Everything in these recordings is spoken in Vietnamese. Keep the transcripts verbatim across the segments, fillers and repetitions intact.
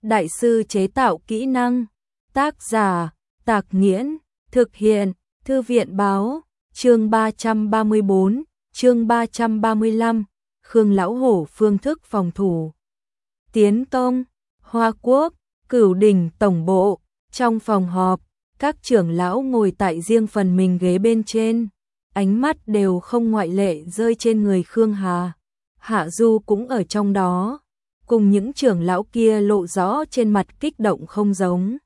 đại sư chế tạo kỹ năng. Tác giả, Tạc Nghiễn, thực hiện, Thư viện báo, chương ba trăm ba mươi bốn, chương ba trăm ba mươi lăm, Khương Lão Hổ phương thức phòng thủ. Tiến công, Hoa Quốc, Cửu Đỉnh tổng bộ, trong phòng họp, các trưởng lão ngồi tại riêng phần mình ghế bên trên, ánh mắt đều không ngoại lệ rơi trên người Khương Hà. Hạ Du cũng ở trong đó, cùng những trưởng lão kia lộ rõ trên mặt kích động không giống.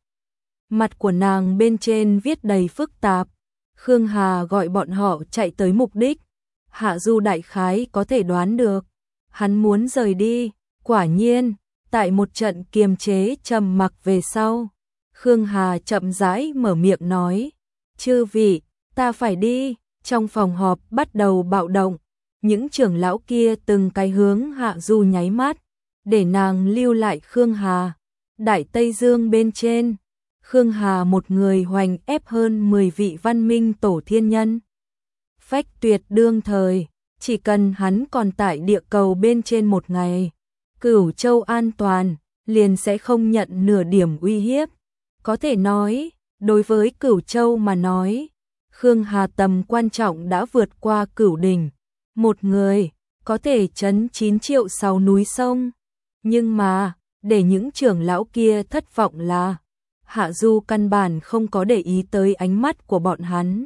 Mặt của nàng bên trên viết đầy phức tạp. Khương Hà gọi bọn họ chạy tới mục đích. Hạ Du đại khái có thể đoán được, hắn muốn rời đi. Quả nhiên, tại một trận kiềm chế trầm mặc về sau, Khương Hà chậm rãi mở miệng nói, chư vị, ta phải đi. Trong phòng họp bắt đầu bạo động, những trưởng lão kia từng cái hướng Hạ Du nháy mắt, để nàng lưu lại Khương Hà. Đại Tây Dương bên trên, Khương Hà một người hoành ép hơn mười vị văn minh tổ thiên nhân. Phách tuyệt đương thời, chỉ cần hắn còn tại địa cầu bên trên một ngày, Cửu Châu an toàn, liền sẽ không nhận nửa điểm uy hiếp. Có thể nói, đối với Cửu Châu mà nói, Khương Hà tầm quan trọng đã vượt qua Cửu Đỉnh. Một người, có thể trấn chín triệu sáu núi sông. Nhưng mà, để những trưởng lão kia thất vọng là, Hạ Du căn bản không có để ý tới ánh mắt của bọn hắn.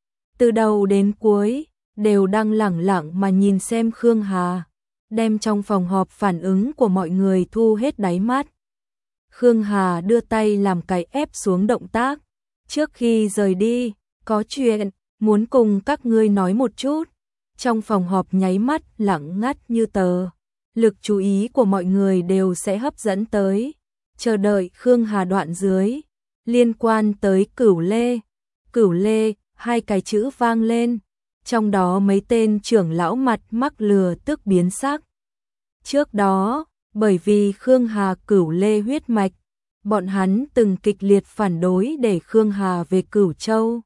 Từ đầu đến cuối, đều đang lẳng lặng mà nhìn xem Khương Hà, đem trong phòng họp phản ứng của mọi người thu hết đáy mắt. Khương Hà đưa tay làm cái ép xuống động tác. Trước khi rời đi, có chuyện, muốn cùng các ngươi nói một chút. Trong phòng họp nháy mắt lặng ngắt như tờ. Lực chú ý của mọi người đều sẽ hấp dẫn tới. Chờ đợi Khương Hà đoạn dưới. Liên quan tới Cửu Lê. Cửu Lê, hai cái chữ vang lên. Trong đó mấy tên trưởng lão mặt mắc lừa tức biến sắc. Trước đó, bởi vì Khương Hà Cửu Lê huyết mạch, bọn hắn từng kịch liệt phản đối để Khương Hà về Cửu Châu.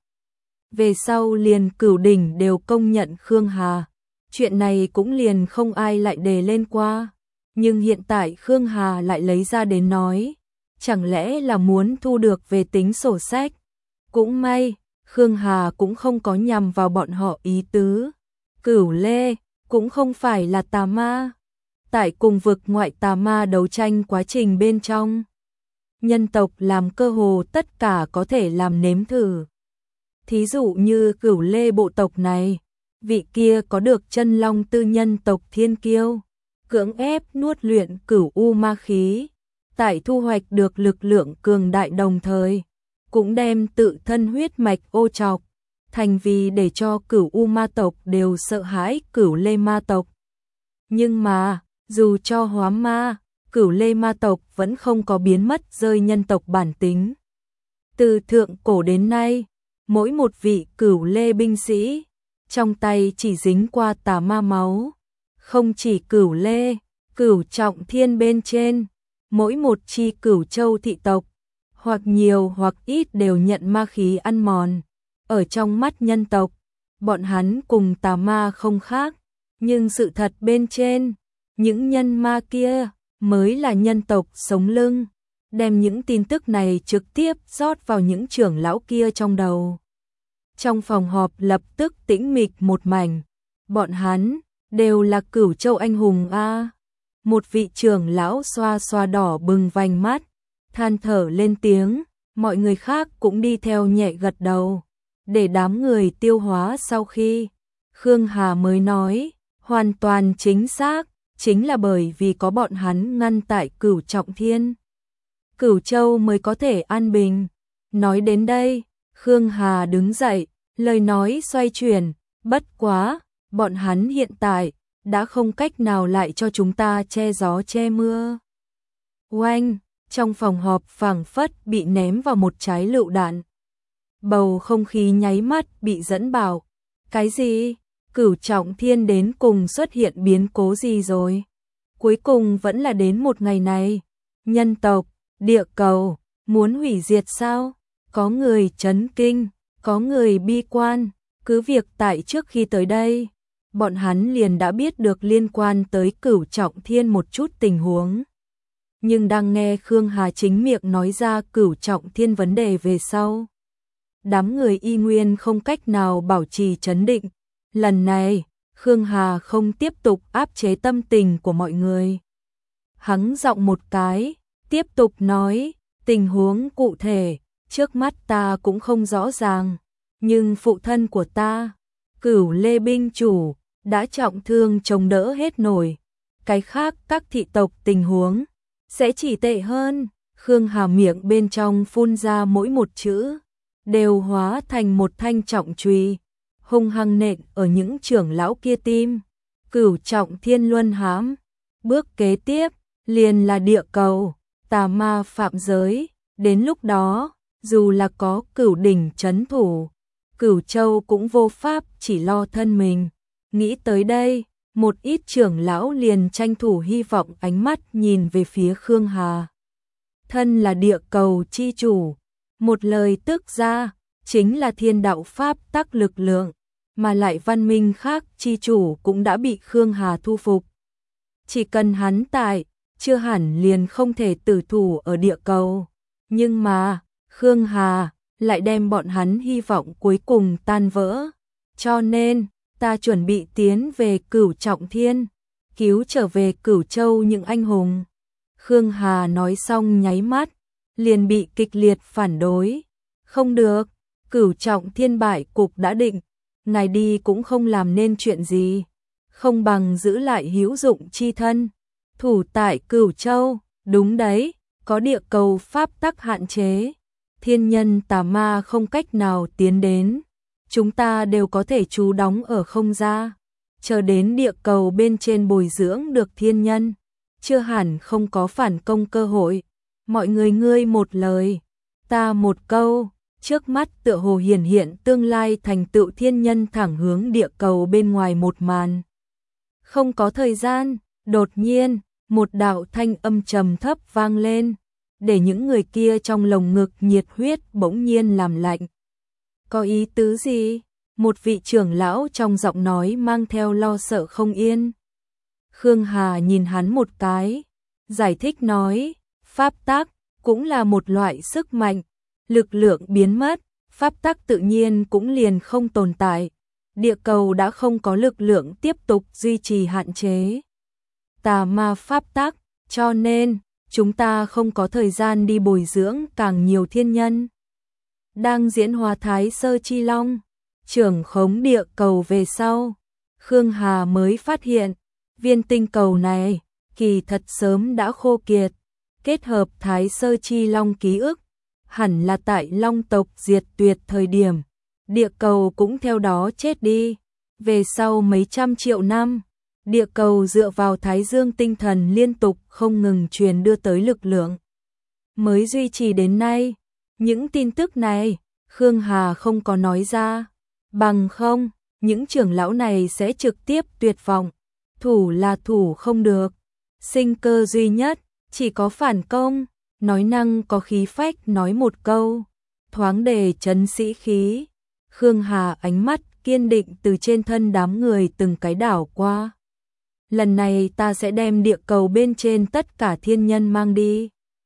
Về sau liền Cửu Đỉnh đều công nhận Khương Hà. Chuyện này cũng liền không ai lại đề lên qua. Nhưng hiện tại Khương Hà lại lấy ra đến nói. Chẳng lẽ là muốn thu được về tính sổ sách? Cũng may, Khương Hà cũng không có nhằm vào bọn họ ý tứ. Cửu Lê cũng không phải là tà ma. Tại cùng vực ngoại tà ma đấu tranh quá trình bên trong, nhân tộc làm cơ hồ tất cả có thể làm nếm thử. Thí dụ như Cửu Lê bộ tộc này, vị kia có được chân long tư nhân tộc thiên kiêu, cưỡng ép nuốt luyện cửu u ma khí, tại thu hoạch được lực lượng cường đại đồng thời, cũng đem tự thân huyết mạch ô trọc, thành vì để cho cửu u ma tộc đều sợ hãi Cửu Lê ma tộc. Nhưng mà, dù cho hóa ma, Cửu Lê ma tộc vẫn không có biến mất rơi nhân tộc bản tính. Từ thượng cổ đến nay, mỗi một vị Cửu Lê binh sĩ, trong tay chỉ dính qua tà ma máu. Không chỉ Cửu Lê, Cửu Trọng Thiên bên trên, mỗi một chi Cửu Châu thị tộc, hoặc nhiều hoặc ít đều nhận ma khí ăn mòn. Ở trong mắt nhân tộc, bọn hắn cùng tà ma không khác, nhưng sự thật bên trên, những nhân ma kia mới là nhân tộc sống lưng. Đem những tin tức này trực tiếp rót vào những trưởng lão kia trong đầu. Trong phòng họp lập tức tĩnh mịch một mảnh. Bọn hắn đều là Cửu Châu anh hùng a. Một vị trưởng lão xoa xoa đỏ bừng vành mắt, than thở lên tiếng, mọi người khác cũng đi theo nhẹ gật đầu. Để đám người tiêu hóa sau khi, Khương Hà mới nói, hoàn toàn chính xác, chính là bởi vì có bọn hắn ngăn tại Cửu Trọng Thiên, Cửu Châu mới có thể an bình. Nói đến đây, Khương Hà đứng dậy, lời nói xoay chuyển, bất quá, bọn hắn hiện tại đã không cách nào lại cho chúng ta che gió che mưa. Oanh, trong phòng họp phảng phất bị ném vào một trái lựu đạn. Bầu không khí nháy mắt bị dẫn bảo. Cái gì? Cửu Trọng Thiên đến cùng xuất hiện biến cố gì rồi? Cuối cùng vẫn là đến một ngày này. Nhân tộc, địa cầu, muốn hủy diệt sao? Có người chấn kinh, có người bi quan. Cứ việc tại trước khi tới đây, bọn hắn liền đã biết được liên quan tới Cửu Trọng Thiên một chút tình huống. nhưng đang nghe Khương Hà chính miệng nói ra cửu trọng thiên vấn đề về sau. Đám người y nguyên không cách nào bảo trì trấn định. Lần này, Khương Hà không tiếp tục áp chế tâm tình của mọi người. Hắn giọng một cái, tiếp tục nói, tình huống cụ thể, trước mắt ta cũng không rõ ràng, nhưng phụ thân của ta, Cửu Lê binh chủ, đã trọng thương chống đỡ hết nổi. Cái khác các thị tộc tình huống sẽ chỉ tệ hơn. Khương Hà miệng bên trong phun ra mỗi một chữ, đều hóa thành một thanh trọng chùy, hung hăng nện ở những trưởng lão kia tim. Cửu trọng thiên luân hãm, bước kế tiếp liền là địa cầu, tà ma phạm giới. Đến lúc đó, dù là có cửu đỉnh trấn thủ, Cửu Châu cũng vô pháp chỉ lo thân mình. Nghĩ tới đây, một ít trưởng lão liền tranh thủ hy vọng ánh mắt nhìn về phía Khương Hà. Thân là địa cầu chi chủ, một lời tức ra, chính là thiên đạo pháp tắc lực lượng, mà lại văn minh khác chi chủ cũng đã bị Khương Hà thu phục. Chỉ cần hắn tại, chưa hẳn liền không thể tử thủ ở địa cầu. Nhưng mà, Khương Hà lại đem bọn hắn hy vọng cuối cùng tan vỡ. Cho nên, ta chuẩn bị tiến về Cửu Trọng Thiên, cứu trở về Cửu Châu những anh hùng. Khương Hà nói xong nháy mắt, liền bị kịch liệt phản đối. Không được, Cửu Trọng Thiên bại cục đã định, ngài đi cũng không làm nên chuyện gì, không bằng giữ lại hữu dụng chi thân. Thủ tại Cửu Châu, đúng đấy, có địa cầu pháp tắc hạn chế, thiên nhân tà ma không cách nào tiến đến. Chúng ta đều có thể trú đóng ở không gian, chờ đến địa cầu bên trên bồi dưỡng được thiên nhân, chưa hẳn không có phản công cơ hội. Mọi người ngươi một lời, ta một câu, trước mắt tựa hồ hiển hiện tương lai thành tựu thiên nhân thẳng hướng địa cầu bên ngoài một màn. Không có thời gian, đột nhiên, một đạo thanh âm trầm thấp vang lên, để những người kia trong lồng ngực nhiệt huyết bỗng nhiên làm lạnh. Có ý tứ gì? Một vị trưởng lão trong giọng nói mang theo lo sợ không yên. Khương Hà nhìn hắn một cái, giải thích nói, pháp tắc cũng là một loại sức mạnh, lực lượng biến mất, pháp tắc tự nhiên cũng liền không tồn tại. Địa cầu đã không có lực lượng tiếp tục duy trì hạn chế tà ma pháp tắc, cho nên chúng ta không có thời gian đi bồi dưỡng càng nhiều thiên nhân. Đang diễn hóa Thái Sơ Chi Long, trưởng khống địa cầu về sau, Khương Hà mới phát hiện, viên tinh cầu này, kỳ thật sớm đã khô kiệt, kết hợp Thái Sơ Chi Long ký ức, hẳn là tại Long tộc diệt tuyệt thời điểm, địa cầu cũng theo đó chết đi. Về sau mấy trăm triệu năm, địa cầu dựa vào Thái Dương tinh thần liên tục không ngừng truyền đưa tới lực lượng, mới duy trì đến nay. Những tin tức này, Khương Hà không có nói ra, bằng không, những trưởng lão này sẽ trực tiếp tuyệt vọng. Thủ là thủ không được, sinh cơ duy nhất, chỉ có phản công. Nói năng có khí phách nói một câu, thoáng đề trấn sĩ khí. Khương Hà ánh mắt kiên định từ trên thân đám người từng cái đảo qua. Lần này ta sẽ đem địa cầu bên trên tất cả thiên nhân mang đi.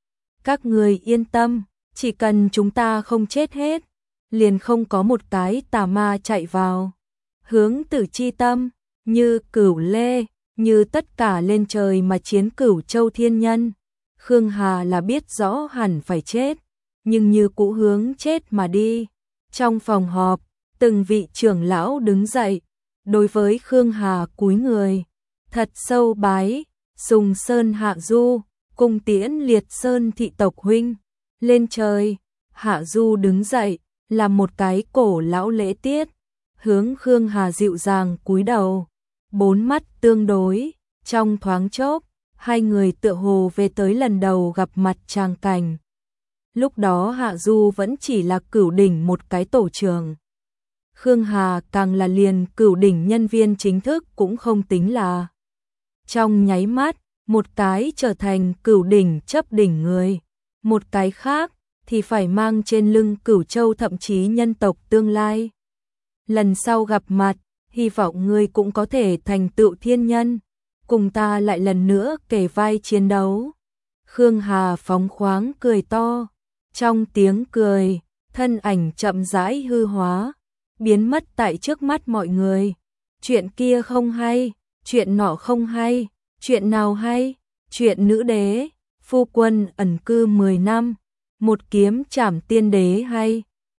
Các người yên tâm, chỉ cần chúng ta không chết hết, liền không có một cái tà ma chạy vào. Hướng Tử chi tâm, như Cửu Lê, như tất cả lên trời mà chiến Cửu Châu thiên nhân. Khương Hà là biết rõ hẳn phải chết, nhưng như cũ hướng chết mà đi. Trong phòng họp, từng vị trưởng lão đứng dậy, đối với Khương Hà cúi người, thật sâu bái. Sùng Sơn Hạ Du, cung tiễn Liệt Sơn thị tộc huynh lên trời. Hạ Du đứng dậy, làm một cái cổ lão lễ tiết, hướng Khương Hà dịu dàng cúi đầu, bốn mắt tương đối. Trong thoáng chốc, hai người tựa hồ về tới lần đầu gặp mặt tràng cảnh. Lúc đó Hạ Du vẫn chỉ là cửu đỉnh một cái tổ trưởng, Khương Hà càng là liền cửu đỉnh nhân viên chính thức cũng không tính là. Trong nháy mắt, một cái trở thành cửu đỉnh chấp đỉnh người, một cái khác thì phải mang trên lưng Cửu Châu thậm chí nhân tộc tương lai. Lần sau gặp mặt, hy vọng ngươi cũng có thể thành tựu thiên nhân, cùng ta lại lần nữa kề vai chiến đấu. Khương Hà phóng khoáng cười to, trong tiếng cười, thân ảnh chậm rãi hư hóa, biến mất tại trước mắt mọi người. Chuyện kia không hay, chuyện nọ không hay, chuyện nào hay? Chuyện nữ đế, phu quân ẩn cư mười năm, một kiếm trảm tiên đế hay?